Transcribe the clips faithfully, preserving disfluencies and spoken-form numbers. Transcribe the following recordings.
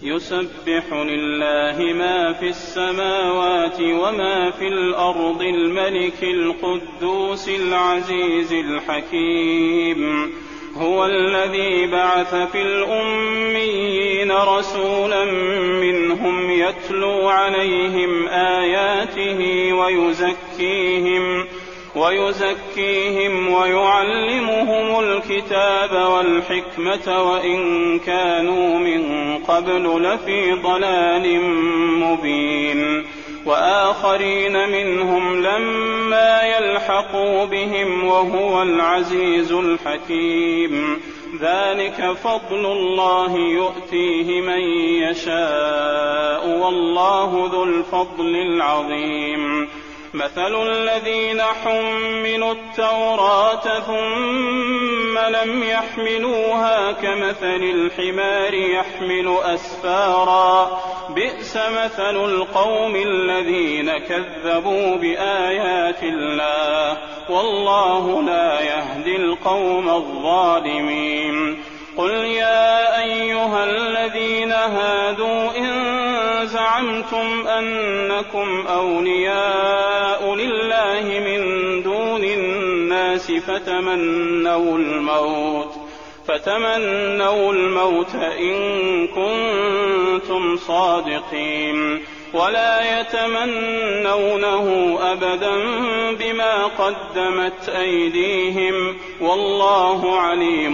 يسبح لله ما في السماوات وما في الأرض الملك القدوس العزيز الحكيم. هو الذي بعث في الأميين رسولا منهم يتلو عليهم آياته ويزكيهم ويزكيهم ويعلمهم الكتاب والحكمة وإن كانوا من قبل لفي ضلال مبين. وآخرين منهم لما يلحقوا بهم وهو العزيز الحكيم. ذلك فضل الله يؤتيه من يشاء والله ذو الفضل العظيم. مثل الذين حملوا التوراة ثم لم يحملوها كمثل الحمار يحمل أسفارا بئس مثل القوم الذين كذبوا بآيات الله والله لا يهدي القوم الظالمين. قل يا أيها الذين هادوا إن زعمتم أنكم أولياء لله من دون الناس فتمنوا الموت فتمنوا الموت إن كنتم صادقين ولا يتمنونه أبدا بما قدمت أيديهم والله عليم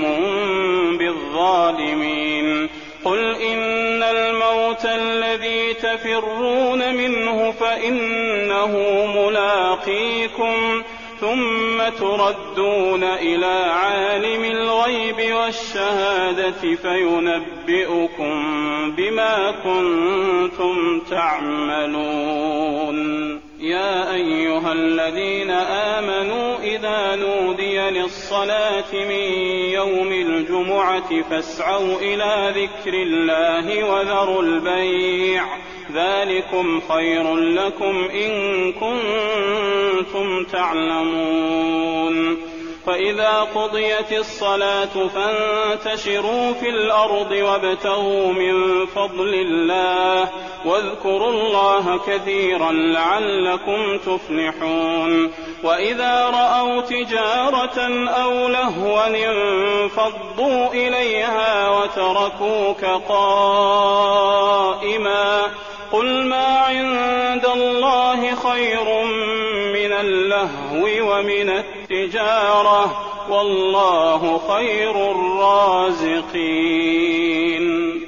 بالظالمين. قل إن الموت الذي تفرون منه فإنه ملاقيكم ثم تردون إلى عالم الغيب والشهادة فينبئكم بما كنتم تعملون. يا أيها الذين آمنوا إذا نودي للصلاة من يوم الجمعة فاسعوا إلى ذكر الله وذروا البيع ذلكم خير لكم إن كنتم تعلمون. فإذا قضيت الصلاة فانتشروا في الأرض وابتغوا من فضل الله واذكروا الله كثيرا لعلكم تفلحون. وإذا رأوا تجارة أو لهوا انفضوا إليها وتركوك قائما قل ما عند الله خير من اللهو ومن التجارة والله خير الرازقين.